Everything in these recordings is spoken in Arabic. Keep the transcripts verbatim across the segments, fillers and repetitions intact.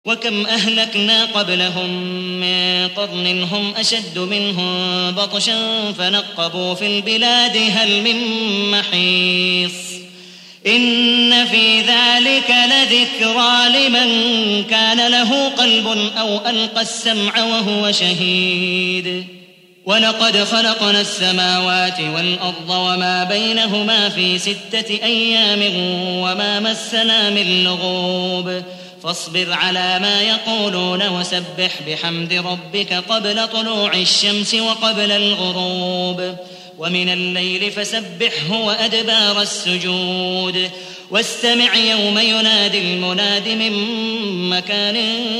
وكم أهلكنا قبلهم من قرن هم أشد منهم بطشا فنقبوا في البلاد هل من محيص إن في ذلك لذكرى لمن كان له قلب أو ألقى السمع وهو شهيد ولقد خلقنا السماوات والأرض وما بينهما في ستة أيام وما مسنا من لغوب فاصبر على ما يقولون وسبح بحمد ربك قبل طلوع الشمس وقبل الغروب ومن الليل فسبحه وأدبار السجود واستمع يوم ينادي المناد من مكان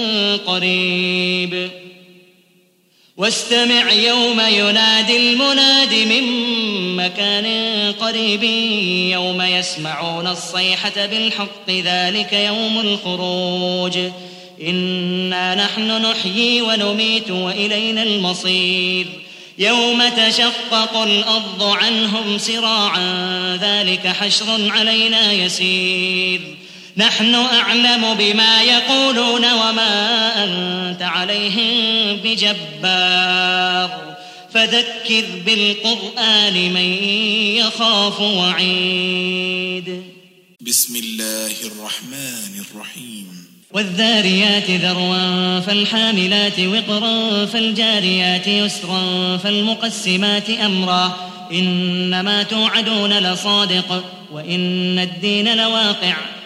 قريب واستمع يوم ينادي المناد من مكان قريب يوم يسمعون الصيحة بالحق ذلك يوم الخروج إنا نحن نحيي ونميت وإلينا المصير يوم تشقق الأرض عنهم سراعا ذلك حشر علينا يسير نحن أعلم بما يقولون وما أنت عليهم بجبار فذكر بالقرآن من يخاف وعيد. بسم الله الرحمن الرحيم. والذاريات ذروا فالحاملات وقرا فالجاريات يسرا فالمقسمات أمرا إنما توعدون لصادق وإن الدين لواقع